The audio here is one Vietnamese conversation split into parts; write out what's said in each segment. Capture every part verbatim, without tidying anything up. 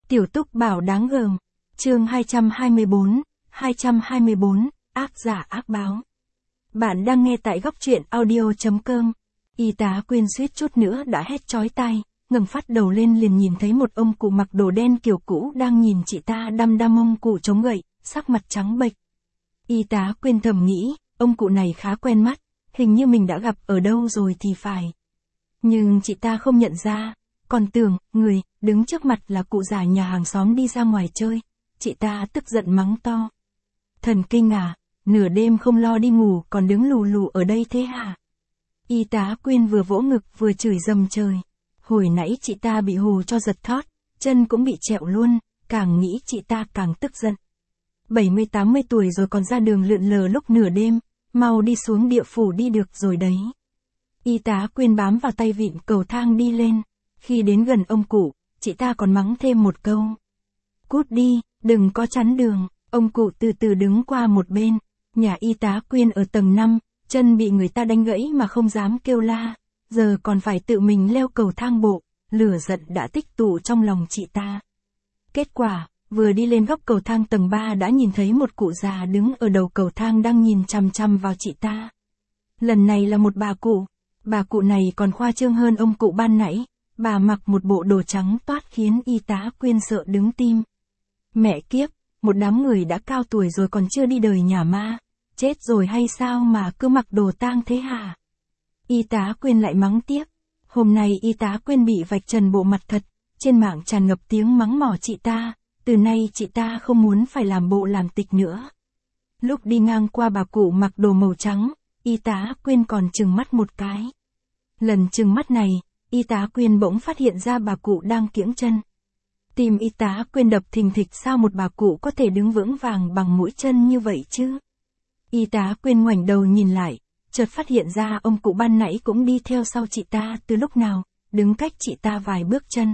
Tiểu Túc Bảo đáng gờm. Chương hai trăm hai mươi bốn, hai trăm hai mươi bốn, ác giả ác báo. Bạn đang nghe tại góc truyện audio chấm com. Y tá Quyên suýt chút nữa đã hét chói tai, ngẩng phát đầu lên liền nhìn thấy một ông cụ mặc đồ đen kiểu cũ đang nhìn chị ta đăm đăm. Ông cụ chống gậy, sắc mặt trắng bệch. Y tá Quyên thầm nghĩ, ông cụ này khá quen mắt, hình như mình đã gặp ở đâu rồi thì phải. Nhưng chị ta không nhận ra, còn tưởng, người, đứng trước mặt là cụ già nhà hàng xóm đi ra ngoài chơi. Chị ta tức giận mắng to. Thần kinh à, nửa đêm không lo đi ngủ còn đứng lù lù ở đây thế hả? Y tá Quyên vừa vỗ ngực vừa chửi dầm trời. Hồi nãy chị ta bị hù cho giật thót, chân cũng bị trẹo luôn, càng nghĩ chị ta càng tức giận. bảy mươi tám mươi tuổi rồi còn ra đường lượn lờ lúc nửa đêm, mau đi xuống địa phủ đi được rồi đấy. Y tá Quyên bám vào tay vịn cầu thang đi lên. Khi đến gần ông cụ, chị ta còn mắng thêm một câu. Cút đi, đừng có chắn đường. Ông cụ từ từ đứng qua một bên. Nhà y tá Quyên ở tầng năm, chân bị người ta đánh gãy mà không dám kêu la. Giờ còn phải tự mình leo cầu thang bộ, lửa giận đã tích tụ trong lòng chị ta. Kết quả, vừa đi lên góc cầu thang tầng ba đã nhìn thấy một cụ già đứng ở đầu cầu thang đang nhìn chằm chằm vào chị ta. Lần này là một bà cụ. Bà cụ này còn khoa trương hơn ông cụ ban nãy. Bà mặc một bộ đồ trắng toát khiến y tá Quyên sợ đứng tim. Mẹ kiếp, một đám người đã cao tuổi rồi còn chưa đi đời nhà ma. Chết rồi hay sao mà cứ mặc đồ tang thế hả? Y tá Quyên lại mắng tiếp. Hôm nay y tá Quyên bị vạch trần bộ mặt thật. Trên mạng tràn ngập tiếng mắng mỏ chị ta. Từ nay chị ta không muốn phải làm bộ làm tịch nữa. Lúc đi ngang qua bà cụ mặc đồ màu trắng, y tá Quyên còn trừng mắt một cái. Lần trừng mắt này, y tá Quyên bỗng phát hiện ra bà cụ đang kiễng chân. Tim y tá Quyên đập thình thịch, sao một bà cụ có thể đứng vững vàng bằng mũi chân như vậy chứ? Y tá Quyên ngoảnh đầu nhìn lại, chợt phát hiện ra ông cụ ban nãy cũng đi theo sau chị ta từ lúc nào, đứng cách chị ta vài bước chân.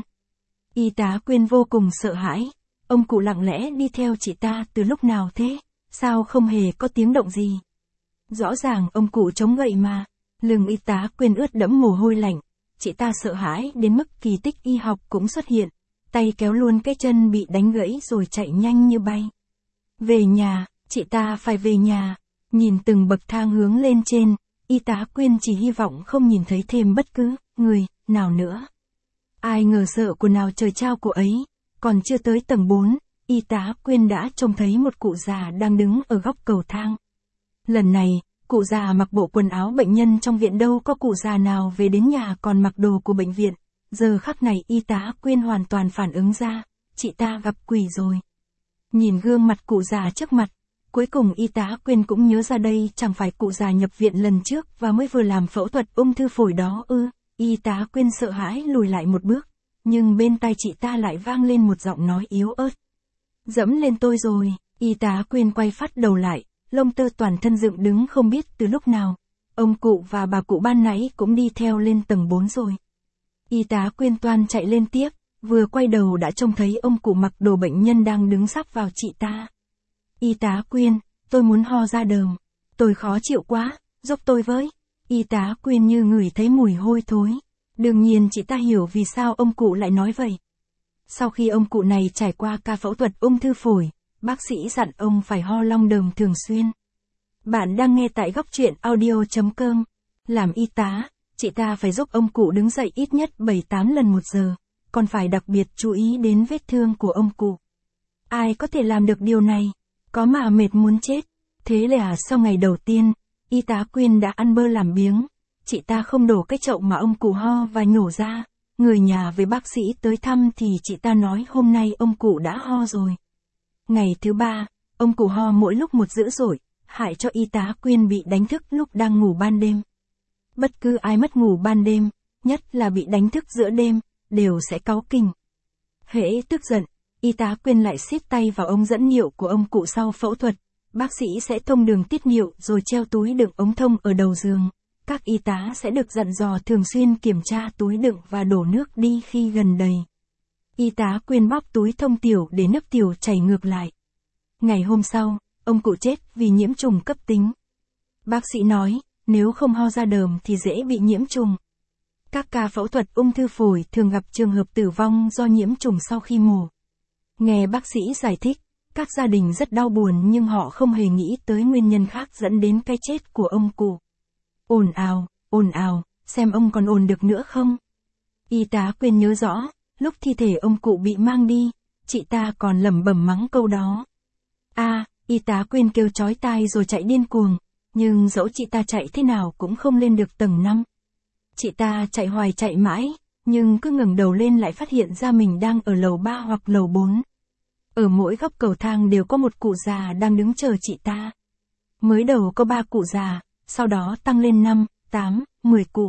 Y tá Quyên vô cùng sợ hãi, ông cụ lặng lẽ đi theo chị ta từ lúc nào thế, sao không hề có tiếng động gì? Rõ ràng ông cụ chống gậy mà. Lưng y tá Quyên ướt đẫm mồ hôi lạnh. Chị ta sợ hãi đến mức kỳ tích y học cũng xuất hiện, tay kéo luôn cái chân bị đánh gãy rồi chạy nhanh như bay. Về nhà, chị ta phải về nhà. Nhìn từng bậc thang hướng lên trên, y tá Quyên chỉ hy vọng không nhìn thấy thêm bất cứ người nào nữa. Ai ngờ sợ của nào trời trao của ấy, còn chưa tới tầng bốn, y tá Quyên đã trông thấy một cụ già đang đứng ở góc cầu thang. Lần này, cụ già mặc bộ quần áo bệnh nhân trong viện, đâu có cụ già nào về đến nhà còn mặc đồ của bệnh viện. Giờ khắc này y tá Quyên hoàn toàn phản ứng ra, chị ta gặp quỷ rồi. Nhìn gương mặt cụ già trước mặt, cuối cùng y tá Quyên cũng nhớ ra đây chẳng phải cụ già nhập viện lần trước và mới vừa làm phẫu thuật ung thư phổi đó ư. Y tá Quyên sợ hãi lùi lại một bước, nhưng bên tai chị ta lại vang lên một giọng nói yếu ớt. Dẫm lên tôi rồi. Y tá Quyên quay phát đầu lại, lông tơ toàn thân dựng đứng không biết từ lúc nào. Ông cụ và bà cụ ban nãy cũng đi theo lên tầng bốn rồi. Y tá Quyên toan chạy lên tiếp, vừa quay đầu đã trông thấy ông cụ mặc đồ bệnh nhân đang đứng sắp vào chị ta. Y tá Quyên, tôi muốn ho ra đờm. Tôi khó chịu quá, giúp tôi với. Y tá Quyên như ngửi thấy mùi hôi thối. Đương nhiên chị ta hiểu vì sao ông cụ lại nói vậy. Sau khi ông cụ này trải qua ca phẫu thuật ung thư phổi, bác sĩ dặn ông phải ho long đờm thường xuyên. Bạn đang nghe tại góc truyện audio chấm com. Làm y tá, chị ta phải giúp ông cụ đứng dậy ít nhất bảy tám lần một giờ, còn phải đặc biệt chú ý đến vết thương của ông cụ. Ai có thể làm được điều này? Có mà mệt muốn chết. Thế là sau ngày đầu tiên, y tá Quyên đã ăn bơ làm biếng. Chị ta không đổ cái chậu mà ông cụ ho và nhổ ra. Người nhà với bác sĩ tới thăm thì chị ta nói hôm nay ông cụ đã ho rồi. Ngày thứ ba, ông cụ ho mỗi lúc một dữ dội, hại cho y tá Quyên bị đánh thức lúc đang ngủ ban đêm. Bất cứ ai mất ngủ ban đêm, nhất là bị đánh thức giữa đêm, đều sẽ cáu kỉnh. Hễ tức giận, y tá Quyên lại siết tay vào ống dẫn niệu của ông cụ sau phẫu thuật. Bác sĩ sẽ thông đường tiết niệu rồi treo túi đựng ống thông ở đầu giường. Các y tá sẽ được dặn dò thường xuyên kiểm tra túi đựng và đổ nước đi khi gần đầy. Y tá Quyên bóp túi thông tiểu để nước tiểu chảy ngược lại. Ngày hôm sau, ông cụ chết vì nhiễm trùng cấp tính. Bác sĩ nói, nếu không ho ra đờm thì dễ bị nhiễm trùng. Các ca phẫu thuật ung thư phổi thường gặp trường hợp tử vong do nhiễm trùng sau khi mổ. Nghe bác sĩ giải thích, các gia đình rất đau buồn nhưng họ không hề nghĩ tới nguyên nhân khác dẫn đến cái chết của ông cụ. Ồn ào, ồn ào, xem ông còn ồn được nữa không? Y tá Quyên nhớ rõ, lúc thi thể ông cụ bị mang đi, chị ta còn lẩm bẩm mắng câu đó. A, y tá Quyên kêu chói tai rồi chạy điên cuồng, nhưng dẫu chị ta chạy thế nào cũng không lên được tầng năm. Chị ta chạy hoài chạy mãi, nhưng cứ ngẩng đầu lên lại phát hiện ra mình đang ở lầu ba hoặc lầu bốn. Ở mỗi góc cầu thang đều có một cụ già đang đứng chờ chị ta. Mới đầu có ba cụ già, sau đó tăng lên năm, tám, mười cụ.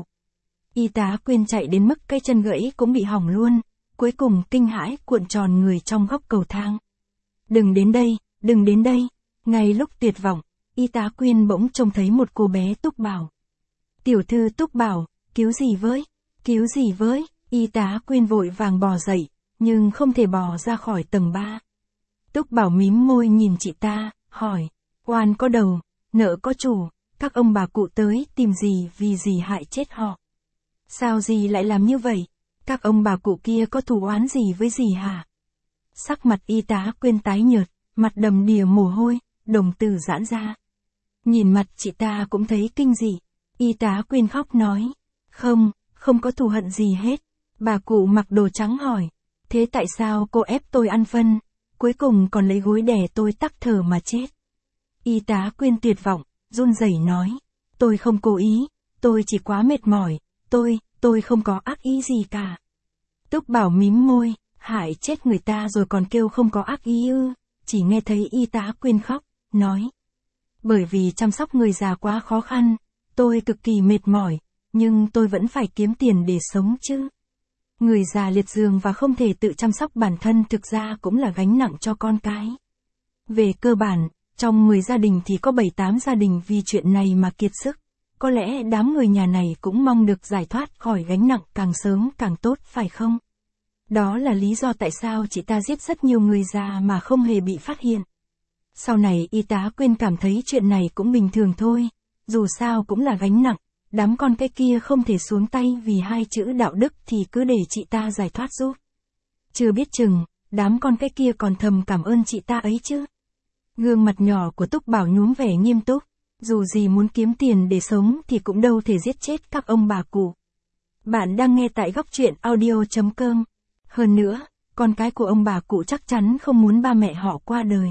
Y tá Quyên chạy đến mức cái chân gãy cũng bị hỏng luôn, cuối cùng kinh hãi cuộn tròn người trong góc cầu thang. Đừng đến đây, đừng đến đây. Ngay lúc tuyệt vọng, y tá Quyên bỗng trông thấy một cô bé Túc Bảo. Tiểu thư Túc Bảo, cứu gì với? Cứu gì với? Y tá Quyên vội vàng bò dậy, nhưng không thể bò ra khỏi tầng ba. Túc Bảo mím môi nhìn chị ta, hỏi, oan có đầu, nợ có chủ, các ông bà cụ tới tìm gì vì gì hại chết họ. Sao dì lại làm như vậy? Các ông bà cụ kia có thù oán gì với dì hả? Sắc mặt y tá Quyên tái nhợt, mặt đầm đìa mồ hôi, đồng tử giãn ra. Nhìn mặt chị ta cũng thấy kinh dị. Y tá Quyên khóc nói, không, không có thù hận gì hết. Bà cụ mặc đồ trắng hỏi, thế tại sao cô ép tôi ăn phân, cuối cùng còn lấy gối đè tôi tắc thở mà chết? Y tá Quyên tuyệt vọng, run rẩy nói, tôi không cố ý, tôi chỉ quá mệt mỏi, tôi, tôi không có ác ý gì cả. Túc Bảo mím môi, hại chết người ta rồi còn kêu không có ác ý ư? Chỉ nghe thấy y tá Quyên khóc, nói, bởi vì chăm sóc người già quá khó khăn, tôi cực kỳ mệt mỏi, nhưng tôi vẫn phải kiếm tiền để sống chứ. Người già liệt giường và không thể tự chăm sóc bản thân thực ra cũng là gánh nặng cho con cái. Về cơ bản, trong mười gia đình thì có bảy tám gia đình vì chuyện này mà kiệt sức. Có lẽ đám người nhà này cũng mong được giải thoát khỏi gánh nặng càng sớm càng tốt phải không? Đó là lý do tại sao chị ta giết rất nhiều người già mà không hề bị phát hiện. Sau này y tá Quyên cảm thấy chuyện này cũng bình thường thôi, dù sao cũng là gánh nặng, đám con cái kia không thể xuống tay vì hai chữ đạo đức thì cứ để chị ta giải thoát giúp. Chưa biết chừng, đám con cái kia còn thầm cảm ơn chị ta ấy chứ. Gương mặt nhỏ của Túc Bảo nhuốm vẻ nghiêm túc, dù gì muốn kiếm tiền để sống thì cũng đâu thể giết chết các ông bà cụ. Bạn đang nghe tại góc truyện audio chấm com. Hơn nữa, con cái của ông bà cụ chắc chắn không muốn ba mẹ họ qua đời.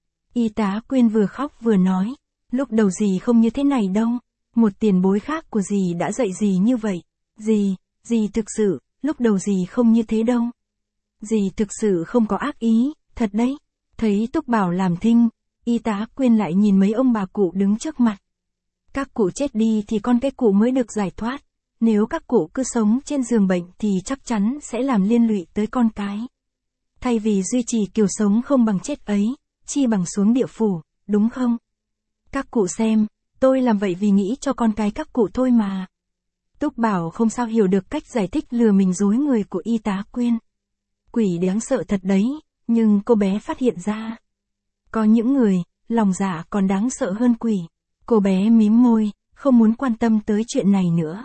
Y tá Quyên vừa khóc vừa nói, lúc đầu dì không như thế này đâu, một tiền bối khác của dì đã dạy dì như vậy. Dì, dì thực sự, lúc đầu dì không như thế đâu. Dì thực sự không có ác ý, thật đấy. Thấy Túc Bảo làm thinh, y tá Quyên lại nhìn mấy ông bà cụ đứng trước mặt. Các cụ chết đi thì con cái cụ mới được giải thoát. Nếu các cụ cứ sống trên giường bệnh thì chắc chắn sẽ làm liên lụy tới con cái. Thay vì duy trì kiểu sống không bằng chết ấy, chi bằng xuống địa phủ, đúng không? Các cụ xem, tôi làm vậy vì nghĩ cho con cái các cụ thôi mà. Túc Bảo không sao hiểu được cách giải thích lừa mình dối người của y tá Quyên. Quỷ đáng sợ thật đấy, nhưng cô bé phát hiện ra. Có những người, lòng dạ còn đáng sợ hơn quỷ. Cô bé mím môi, không muốn quan tâm tới chuyện này nữa.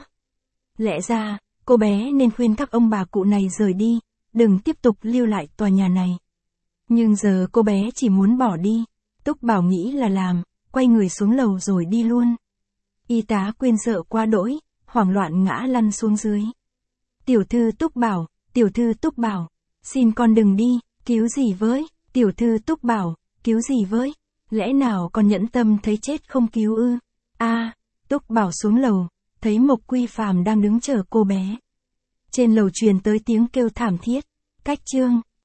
Lẽ ra, cô bé nên khuyên các ông bà cụ này rời đi, đừng tiếp tục lưu lại tòa nhà này. Nhưng giờ cô bé chỉ muốn bỏ đi. Túc Bảo nghĩ là làm, quay người xuống lầu rồi đi luôn. Y tá Quyên sợ quá đỗi, hoảng loạn ngã lăn xuống dưới. Tiểu thư Túc Bảo, tiểu thư Túc Bảo, xin con đừng đi, cứu gì với, tiểu thư Túc Bảo, cứu gì với, lẽ nào con nhẫn tâm thấy chết không cứu ư? A, Túc Bảo xuống lầu, thấy Mộc Quy Phàm đang đứng chờ cô bé. Trên lầu truyền tới tiếng kêu thảm thiết, cách chương.